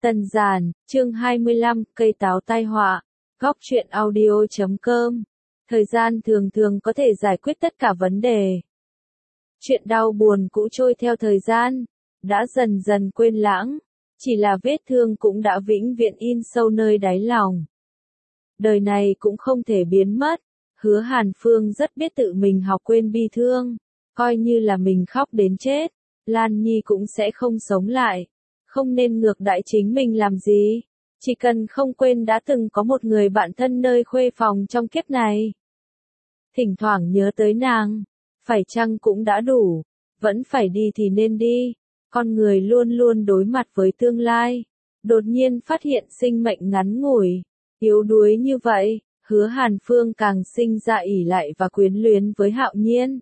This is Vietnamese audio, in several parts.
Tần Giản, chương 25, cây táo tai họa, góc truyện audio.com. Thời gian thường thường có thể giải quyết tất cả vấn đề. Chuyện đau buồn cũ trôi theo thời gian, đã dần dần quên lãng, chỉ là vết thương cũng đã vĩnh viễn in sâu nơi đáy lòng. Đời này cũng không thể biến mất, Hứa Hàn Phương rất biết tự mình học quên bi thương, coi như là mình khóc đến chết, Lan Nhi cũng sẽ không sống lại. Không nên ngược đãi chính mình làm gì, chỉ cần không quên đã từng có một người bạn thân nơi khuê phòng trong kiếp này. Thỉnh thoảng nhớ tới nàng, phải chăng cũng đã đủ, vẫn phải đi thì nên đi, con người luôn luôn đối mặt với tương lai, đột nhiên phát hiện sinh mệnh ngắn ngủi, yếu đuối như vậy, Hứa Hàn Phương càng sinh ra ỷ lại và quyến luyến với Hạo Nhiên.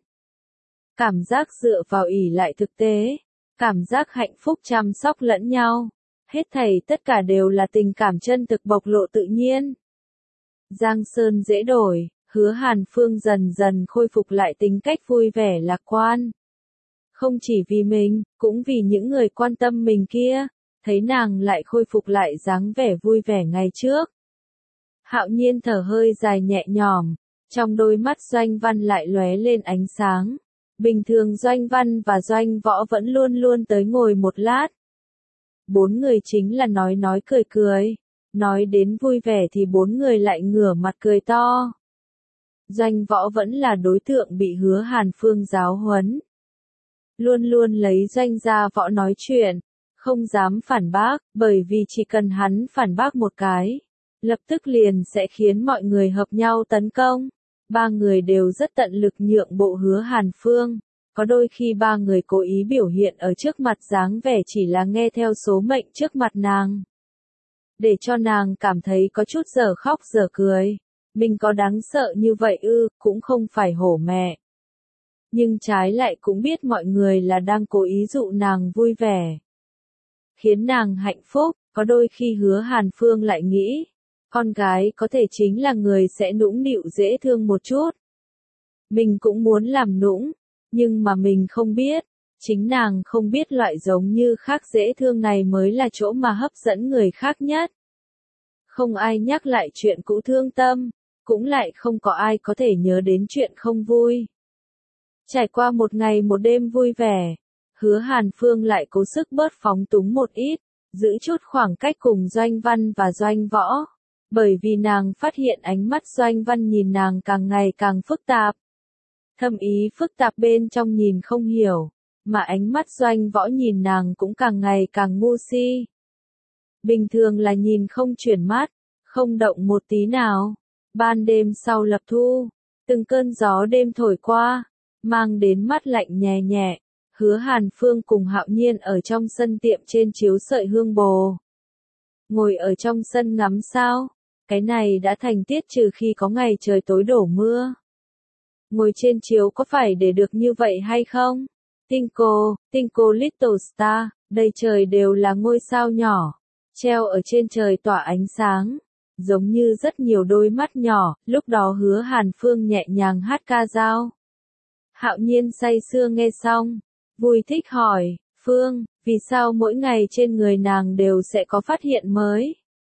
Cảm giác dựa vào ỷ lại thực tế. Cảm giác hạnh phúc chăm sóc lẫn nhau, hết thảy tất cả đều là tình cảm chân thực bộc lộ tự nhiên. Giang sơn dễ đổi, Hứa Hàn Phương dần dần khôi phục lại tính cách vui vẻ lạc quan. Không chỉ vì mình, cũng vì những người quan tâm mình kia, thấy nàng lại khôi phục lại dáng vẻ vui vẻ ngày trước. Hạo Nhiên thở hơi dài nhẹ nhõm, trong đôi mắt Doanh Văn lại lóe lên ánh sáng. Bình thường Doanh Văn và Doanh Võ vẫn luôn luôn tới ngồi một lát. Bốn người chính là nói cười cười. Nói đến vui vẻ thì bốn người lại ngửa mặt cười to. Doanh Võ vẫn là đối tượng bị Hứa Hàn Phương giáo huấn. Luôn luôn lấy Doanh gia Võ nói chuyện, không dám phản bác, bởi vì chỉ cần hắn phản bác một cái, lập tức liền sẽ khiến mọi người hợp nhau tấn công. Ba người đều rất tận lực nhượng bộ Hứa Hàn Phương, có đôi khi ba người cố ý biểu hiện ở trước mặt dáng vẻ chỉ là nghe theo số mệnh trước mặt nàng. Để cho nàng cảm thấy có chút giờ khóc giờ cười, mình có đáng sợ như vậy ư, cũng không phải hổ mẹ. Nhưng trái lại cũng biết mọi người là đang cố ý dụ nàng vui vẻ, khiến nàng hạnh phúc, có đôi khi Hứa Hàn Phương lại nghĩ. Con gái có thể chính là người sẽ nũng nịu dễ thương một chút. Mình cũng muốn làm nũng, nhưng mà mình không biết, chính nàng không biết loại giống như khác dễ thương này mới là chỗ mà hấp dẫn người khác nhất. Không ai nhắc lại chuyện cũ thương tâm, cũng lại không có ai có thể nhớ đến chuyện không vui. Trải qua một ngày một đêm vui vẻ, Hứa Hàn Phương lại cố sức bớt phóng túng một ít, giữ chút khoảng cách cùng Doanh Văn và Doanh Võ. Bởi vì nàng phát hiện ánh mắt Doanh Văn nhìn nàng càng ngày càng phức tạp. Thâm ý phức tạp bên trong nhìn không hiểu, mà ánh mắt Doanh Võ nhìn nàng cũng càng ngày càng ngu si. Bình thường là nhìn không chuyển mắt, không động một tí nào. Ban đêm sau lập thu, từng cơn gió đêm thổi qua, mang đến mát lạnh nhẹ nhẹ. Hứa Hàn Phương cùng Hạo Nhiên ở trong sân tiệm trên chiếu sợi hương bồ. Ngồi ở trong sân ngắm sao. Cái này đã thành tiết trừ khi có ngày trời tối đổ mưa. Ngồi trên chiếu có phải để được như vậy hay không? Twinkle Little Star, đầy trời đều là ngôi sao nhỏ, treo ở trên trời tỏa ánh sáng, giống như rất nhiều đôi mắt nhỏ, lúc đó Hứa Hàn Phương nhẹ nhàng hát ca dao. Hạo Nhiên say sưa nghe xong, vui thích hỏi, Phương, vì sao mỗi ngày trên người nàng đều sẽ có phát hiện mới?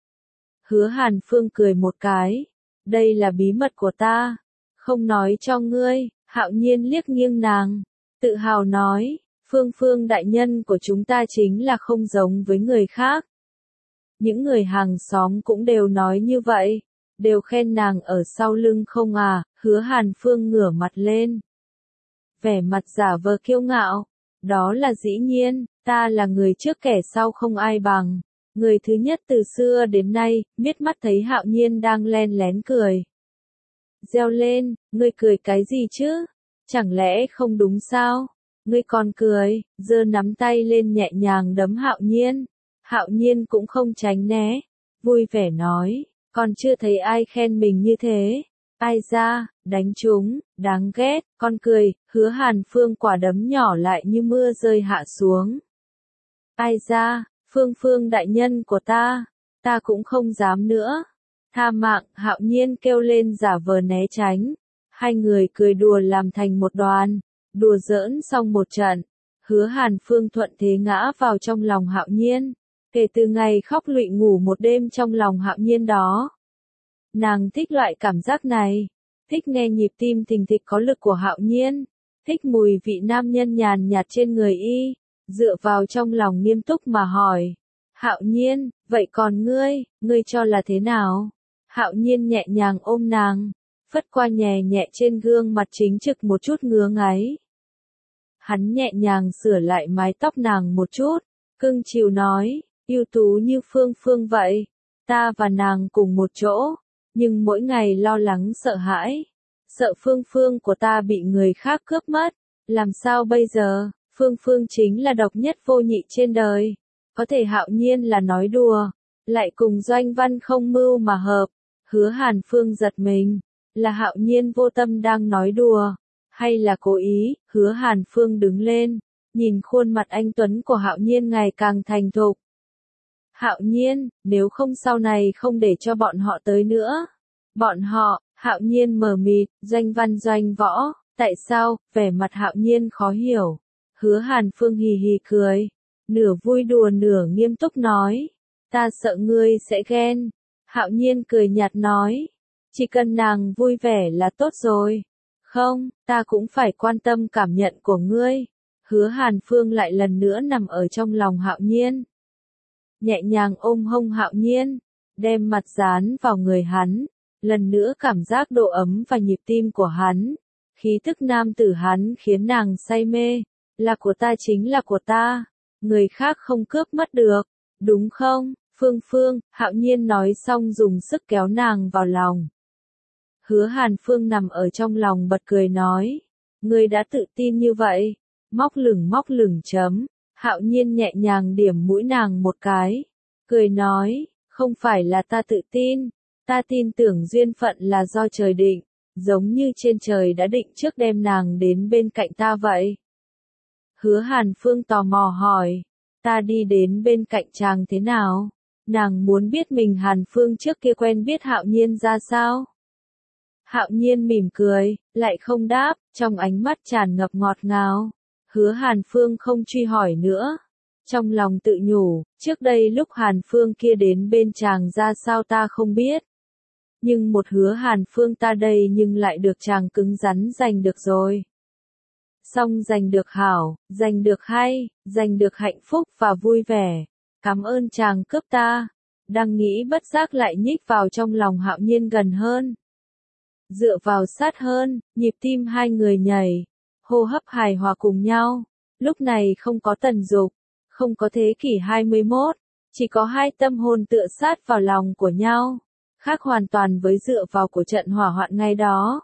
Hứa Hàn Phương cười một cái, đây là bí mật của ta, không nói cho ngươi. Hạo Nhiên liếc nghiêng nàng, tự hào nói, Phương đại nhân của chúng ta chính là không giống với người khác. Những người hàng xóm cũng đều nói như vậy, đều khen nàng ở sau lưng không à. Hứa Hàn Phương ngửa mặt lên, vẻ mặt giả vờ kiêu ngạo, đó là dĩ nhiên, ta là người trước kẻ sau không ai bằng. Người thứ nhất từ xưa đến nay, biết mắt thấy Hạo Nhiên đang len lén cười. Reo lên, ngươi cười cái gì chứ? Chẳng lẽ không đúng sao? Ngươi còn cười, giơ nắm tay lên nhẹ nhàng đấm Hạo Nhiên. Hạo Nhiên cũng không tránh né, vui vẻ nói, còn chưa thấy ai khen mình như thế. Ai ra, đánh chúng, đáng ghét, con cười. Hứa Hàn Phương quả đấm nhỏ lại như mưa rơi hạ xuống. Ai ra, Phương đại nhân của ta cũng không dám nữa. Tha mạng, Hạo Nhiên kêu lên giả vờ né tránh. Hai người cười đùa làm thành một đoàn, đùa giỡn xong một trận. Hứa Hàn Phương thuận thế ngã vào trong lòng Hạo Nhiên. Kể từ ngày khóc lụy ngủ một đêm trong lòng Hạo Nhiên đó. Nàng thích loại cảm giác này, thích nghe nhịp tim thình thịch có lực của Hạo Nhiên, thích mùi vị nam nhân nhàn nhạt trên người y, dựa vào trong lòng nghiêm túc mà hỏi. Hạo Nhiên, vậy còn ngươi cho là thế nào? Hạo Nhiên nhẹ nhàng ôm nàng, phất qua nhẹ nhẹ trên gương mặt chính trực một chút ngứa ngáy. Hắn nhẹ nhàng sửa lại mái tóc nàng một chút, cưng chiều nói, ưu tú như Phương Phương vậy, ta và nàng cùng một chỗ, nhưng mỗi ngày lo lắng sợ hãi, sợ Phương Phương của ta bị người khác cướp mất, làm sao bây giờ, Phương Phương chính là độc nhất vô nhị trên đời, có thể Hạo Nhiên là nói đùa, lại cùng Doanh Văn không mưu mà hợp, Hứa Hàn Phương giật mình, là Hạo Nhiên vô tâm đang nói đùa, hay là cố ý, Hứa Hàn Phương đứng lên, nhìn khuôn mặt anh tuấn của Hạo Nhiên ngày càng thành thục. Hạo Nhiên, nếu không sau này không để cho bọn họ tới nữa. Bọn họ, Hạo Nhiên mờ mịt, Doanh Văn Doanh Võ, tại sao, vẻ mặt Hạo Nhiên khó hiểu. Hứa Hàn Phương hì hì cười, nửa vui đùa nửa nghiêm túc nói, ta sợ ngươi sẽ ghen. Hạo Nhiên cười nhạt nói, chỉ cần nàng vui vẻ là tốt rồi. Không, ta cũng phải quan tâm cảm nhận của ngươi. Hứa Hàn Phương lại lần nữa nằm ở trong lòng Hạo Nhiên. Nhẹ nhàng ôm hông Hạo Nhiên, đem mặt dán vào người hắn, lần nữa cảm giác độ ấm và nhịp tim của hắn. Khí thức nam tử hắn khiến nàng say mê, là của ta chính là của ta, người khác không cướp mất được, đúng không, Phương Phương, Hạo Nhiên nói xong dùng sức kéo nàng vào lòng. Hứa Hàn Phương nằm ở trong lòng bật cười nói, ngươi đã tự tin như vậy, móc lửng chấm. Hạo Nhiên nhẹ nhàng điểm mũi nàng một cái, cười nói, không phải là ta tự tin, ta tin tưởng duyên phận là do trời định, giống như trên trời đã định trước đem nàng đến bên cạnh ta vậy. Hứa Hàn Phương tò mò hỏi, ta đi đến bên cạnh chàng thế nào? Nàng muốn biết mình Hàn Phương trước kia quen biết Hạo Nhiên ra sao? Hạo Nhiên mỉm cười, lại không đáp, trong ánh mắt tràn ngập ngọt ngào. Hứa Hàn Phương không truy hỏi nữa. Trong lòng tự nhủ, trước đây lúc Hàn Phương kia đến bên chàng ra sao ta không biết. Nhưng một Hứa Hàn Phương ta đây nhưng lại được chàng cứng rắn giành được rồi. Xong giành được hảo, giành được hay, giành được hạnh phúc và vui vẻ. Cảm ơn chàng cướp ta. Đang nghĩ bất giác lại nhích vào trong lòng Hạo Nhiên gần hơn. Dựa vào sát hơn, nhịp tim hai người nhảy. Hô hấp hài hòa cùng nhau, lúc này không có tần dục, không có thế kỷ 21, chỉ có hai tâm hồn tựa sát vào lòng của nhau, khác hoàn toàn với dựa vào của trận hỏa hoạn ngày đó.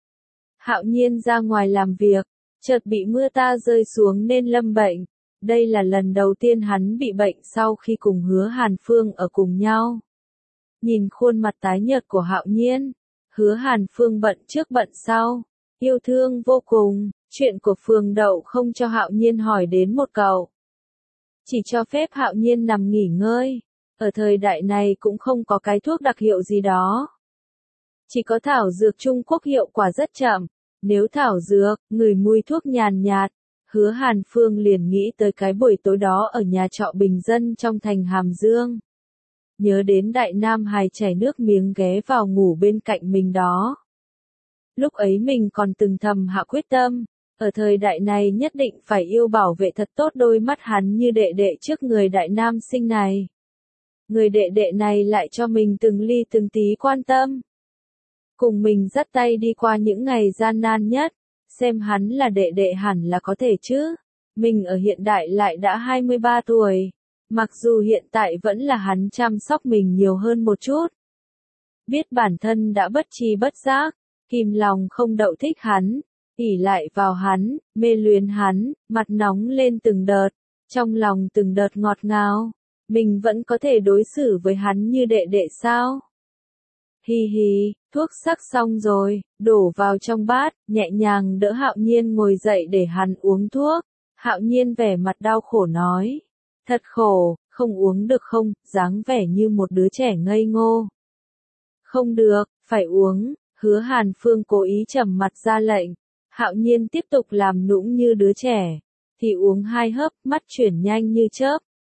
Hạo Nhiên ra ngoài làm việc, chợt bị mưa ta rơi xuống nên lâm bệnh, đây là lần đầu tiên hắn bị bệnh sau khi cùng Hứa Hàn Phương ở cùng nhau. Nhìn khuôn mặt tái nhợt của Hạo Nhiên, Hứa Hàn Phương bận trước bận sau, yêu thương vô cùng. Chuyện của Phường Đậu không cho Hạo Nhiên hỏi đến một câu. Chỉ cho phép Hạo Nhiên nằm nghỉ ngơi. Ở thời đại này cũng không có cái thuốc đặc hiệu gì đó. Chỉ có thảo dược Trung Quốc hiệu quả rất chậm. Nếu thảo dược, ngửi mùi thuốc nhàn nhạt, Hứa Hàn Phương liền nghĩ tới cái buổi tối đó ở nhà trọ bình dân trong thành Hàm Dương. Nhớ đến Đại Nam Hải chảy nước miếng ghé vào ngủ bên cạnh mình đó. Lúc ấy mình còn từng thầm hạ quyết tâm. Ở thời đại này nhất định phải yêu bảo vệ thật tốt đôi mắt hắn như đệ đệ trước người đại nam sinh này. Người đệ đệ này lại cho mình từng ly từng tí quan tâm. Cùng mình dắt tay đi qua những ngày gian nan nhất, xem hắn là đệ đệ hẳn là có thể chứ. Mình ở hiện đại lại đã 23 tuổi, mặc dù hiện tại vẫn là hắn chăm sóc mình nhiều hơn một chút. Biết bản thân đã bất tri bất giác, kìm lòng không đậu thích hắn. Ỷ lại vào hắn, mê luyến hắn, mặt nóng lên từng đợt, trong lòng từng đợt ngọt ngào, mình vẫn có thể đối xử với hắn như đệ đệ sao? Hi hi, thuốc sắc xong rồi, đổ vào trong bát, nhẹ nhàng đỡ Hạo Nhiên ngồi dậy để hắn uống thuốc. Hạo Nhiên vẻ mặt đau khổ nói, thật khổ, không uống được không, dáng vẻ như một đứa trẻ ngây ngô. Không được, phải uống, Hứa Hàn Phương cố ý trầm mặt ra lệnh. Hạo Nhiên tiếp tục làm nũng như đứa trẻ, thì uống 2 hớp, mắt chuyển nhanh như chớp,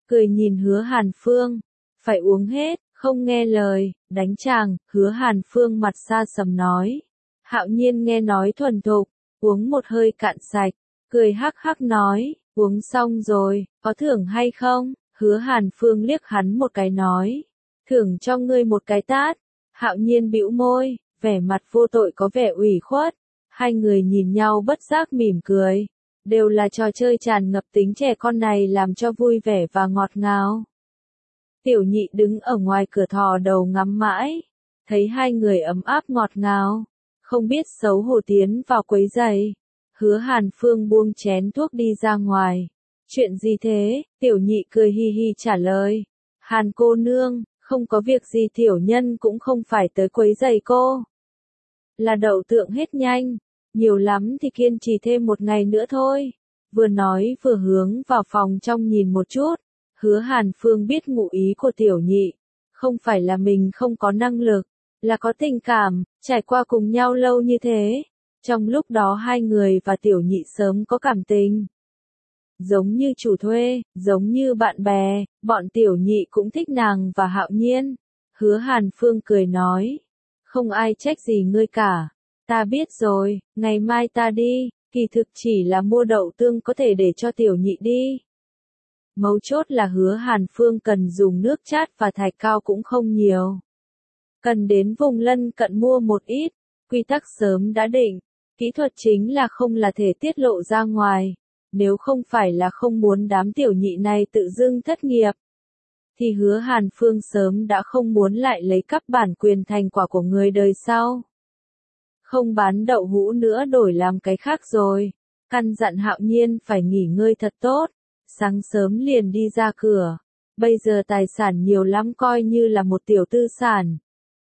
cười nhìn Hứa Hàn Phương. Phải uống hết, không nghe lời, đánh chàng, Hứa Hàn Phương mặt xa sầm nói. Hạo Nhiên nghe nói thuần thục, uống một hơi cạn sạch, cười hắc hắc nói, uống xong rồi, có thưởng hay không? Hứa Hàn Phương liếc hắn một cái nói, thưởng cho ngươi một cái tát. Hạo Nhiên bĩu môi, vẻ mặt vô tội có vẻ ủy khuất. Hai người nhìn nhau bất giác mỉm cười. Đều là trò chơi tràn ngập tính trẻ con này làm cho vui vẻ và ngọt ngào. Tiểu Nhị đứng ở ngoài cửa thò đầu ngắm mãi. Thấy hai người ấm áp ngọt ngào. Không biết xấu hổ tiến vào quấy rầy. Hứa Hàn Phương buông chén thuốc đi ra ngoài. Chuyện gì thế? Tiểu Nhị cười hi hi trả lời. Hàn cô nương, không có việc gì tiểu nhân cũng không phải tới quấy rầy cô. Là đậu tượng hết nhanh, nhiều lắm thì kiên trì thêm một ngày nữa thôi. Vừa nói vừa hướng vào phòng trong nhìn một chút. Hứa Hàn Phương biết ngụ ý của Tiểu Nhị. Không phải là mình không có năng lực, là có tình cảm, trải qua cùng nhau lâu như thế. Trong lúc đó hai người và Tiểu Nhị sớm có cảm tình. Giống như chủ thuê, giống như bạn bè, bọn Tiểu Nhị cũng thích nàng và Hạo Nhiên. Hứa Hàn Phương cười nói, không ai trách gì ngươi cả. Ta biết rồi, ngày mai ta đi, kỳ thực chỉ là mua đậu tương có thể để cho Tiểu Nhị đi. Mấu chốt là Hứa Hàn Phương cần dùng nước chát và thạch cao cũng không nhiều. Cần đến vùng lân cận mua một ít, quy tắc sớm đã định, kỹ thuật chính là không là thể tiết lộ ra ngoài. Nếu không phải là không muốn đám Tiểu Nhị này tự dưng thất nghiệp, thì Hứa Hàn Phương sớm đã không muốn lại lấy cắp bản quyền thành quả của người đời sau. Không bán đậu hũ nữa đổi làm cái khác rồi. Căn dặn Hạo Nhiên phải nghỉ ngơi thật tốt. Sáng sớm liền đi ra cửa. Bây giờ tài sản nhiều lắm coi như là một tiểu tư sản.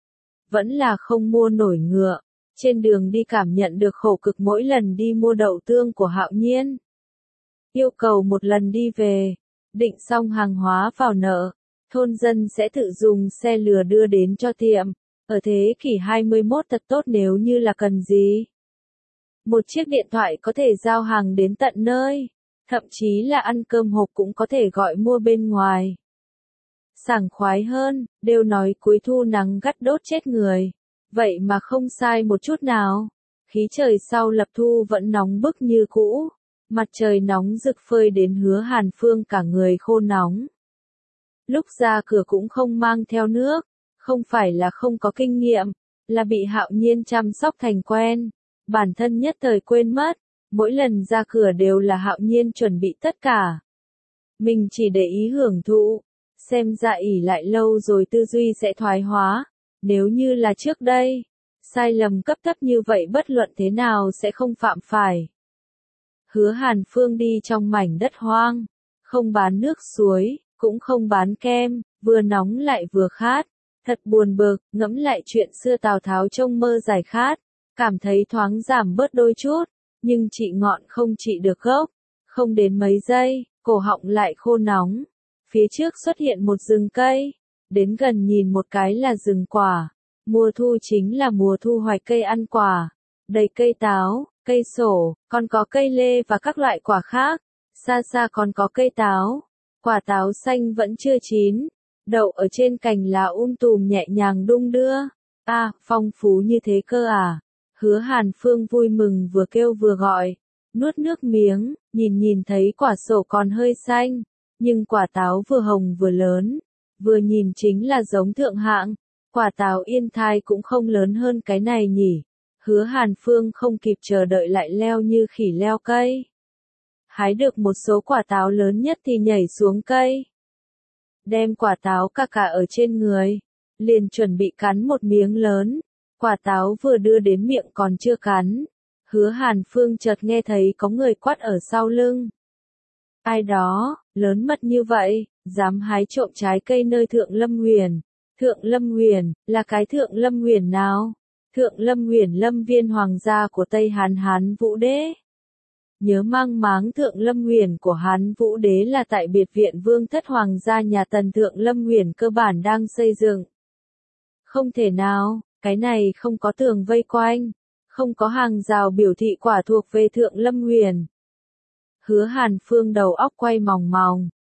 Vẫn là không mua nổi ngựa. Trên đường đi cảm nhận được khổ cực mỗi lần đi mua đậu tương của Hạo Nhiên. Yêu cầu một lần đi về. Định xong hàng hóa vào nợ. Thôn dân sẽ tự dùng xe lừa đưa đến cho tiệm. Ở thế kỷ 21 thật tốt nếu như là cần gì. Một chiếc điện thoại có thể giao hàng đến tận nơi. Thậm chí là ăn cơm hộp cũng có thể gọi mua bên ngoài. Sảng khoái hơn, đều nói cuối thu nắng gắt đốt chết người. Vậy mà không sai một chút nào. Khí trời sau lập thu vẫn nóng bức như cũ. Mặt trời nóng rực phơi đến Hứa Hàn Phương cả người khô nóng. Lúc ra cửa cũng không mang theo nước. Không phải là không có kinh nghiệm, là bị Hạo Nhiên chăm sóc thành quen. Bản thân nhất thời quên mất, mỗi lần ra cửa đều là Hạo Nhiên chuẩn bị tất cả. Mình chỉ để ý hưởng thụ, xem ra ỷ lại lâu rồi tư duy sẽ thoái hóa. Nếu như là trước đây, sai lầm cấp thấp như vậy bất luận thế nào sẽ không phạm phải. Hứa Hàn Phương đi trong mảnh đất hoang, không bán nước suối, cũng không bán kem, vừa nóng lại vừa khát. Thật buồn bực, ngẫm lại chuyện xưa Tào Tháo trông mơ giải khát, cảm thấy thoáng giảm bớt đôi chút, nhưng trị ngọn không trị được gốc, không đến mấy giây, cổ họng lại khô nóng. Phía trước xuất hiện một rừng cây, đến gần nhìn một cái là rừng quả, mùa thu chính là mùa thu hoạch cây ăn quả, đầy cây táo, cây sổ, còn có cây lê và các loại quả khác, xa xa còn có cây táo, quả táo xanh vẫn chưa chín. Đậu ở trên cành lá tùm nhẹ nhàng đung đưa. Phong phú như thế cơ à? Hứa Hàn Phương vui mừng vừa kêu vừa gọi. Nuốt nước miếng, nhìn thấy quả sổ còn hơi xanh. Nhưng quả táo vừa hồng vừa lớn. Vừa nhìn chính là giống thượng hạng. Quả táo Yên Thai cũng không lớn hơn cái này nhỉ. Hứa Hàn Phương không kịp chờ đợi lại leo như khỉ leo cây. Hái được một số quả táo lớn nhất thì nhảy xuống cây. Đem quả táo cả ở trên người, liền chuẩn bị cắn một miếng lớn. Quả táo vừa đưa đến miệng còn chưa cắn. Hứa Hàn Phương chợt nghe thấy có người quát ở sau lưng. Ai đó, lớn mật như vậy, dám hái trộm trái cây nơi Thượng Lâm Huyền. Thượng Lâm Huyền, là cái Thượng Lâm Huyền nào? Thượng Lâm Huyền lâm viên hoàng gia của Tây Hán Hán Vũ Đế. Nhớ mang máng Thượng Lâm Huyền của Hán Vũ Đế là tại biệt viện Vương Thất Hoàng gia nhà Tần. Thượng Lâm Huyền cơ bản đang xây dựng. Không thể nào, cái này không có tường vây quanh, không có hàng rào biểu thị quả thuộc về Thượng Lâm Huyền. Hứa Hàn Phương đầu óc quay mòng mòng,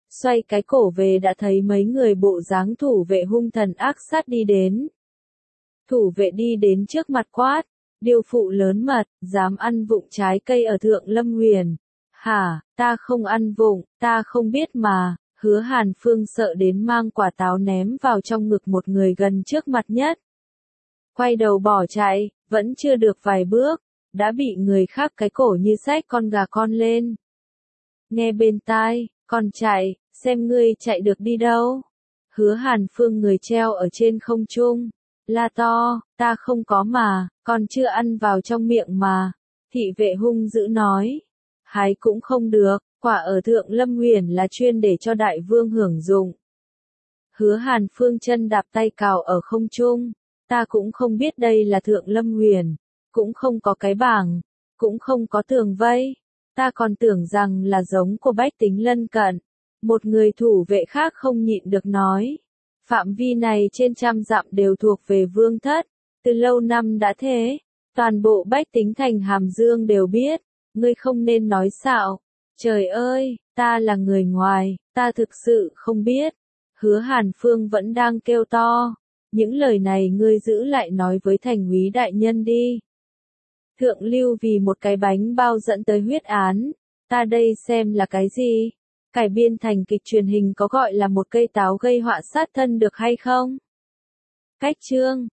Xoay cái cổ về đã thấy mấy người bộ dáng thủ vệ hung thần ác sát đi đến. Thủ vệ đi đến trước mặt quát, điêu phụ lớn mật, dám ăn vụng trái cây ở Thượng Lâm Huyền. Hả, ta không ăn vụng, ta không biết mà. Hứa Hàn Phương sợ đến mang quả táo ném vào trong ngực một người gần trước mặt nhất. Quay đầu bỏ chạy, vẫn chưa được vài bước, đã bị người khác cái cổ như xách con gà con lên. Nghe bên tai, còn chạy, xem ngươi chạy được đi đâu. Hứa Hàn Phương người treo ở trên không trung, la to, ta không có mà, còn chưa ăn vào trong miệng mà. Thị vệ hung dữ nói, hái cũng không được, quả ở Thượng Lâm Huyền là chuyên để cho đại vương hưởng dụng. Hứa Hàn Phương chân đạp tay cào ở không trung, ta cũng không biết đây là Thượng Lâm Huyền, cũng không có cái bảng, cũng không có tường vây, ta còn tưởng rằng là giống của bách tính lân cận. Một người thủ vệ khác không nhịn được nói, phạm vi này trên trăm dặm đều thuộc về vương thất, từ lâu năm đã thế, toàn bộ bách tính thành Hàm Dương đều biết, ngươi không nên nói xạo. Trời ơi, ta là người ngoài, ta thực sự không biết. Hứa Hàn Phương vẫn đang kêu to, những lời này ngươi giữ lại nói với thành úy đại nhân đi. Thượng lưu vì một cái bánh bao dẫn tới huyết án, ta đây xem là cái gì? Cải biên thành kịch truyền hình có gọi là một cây táo gây họa sát thân được hay không? Cách chương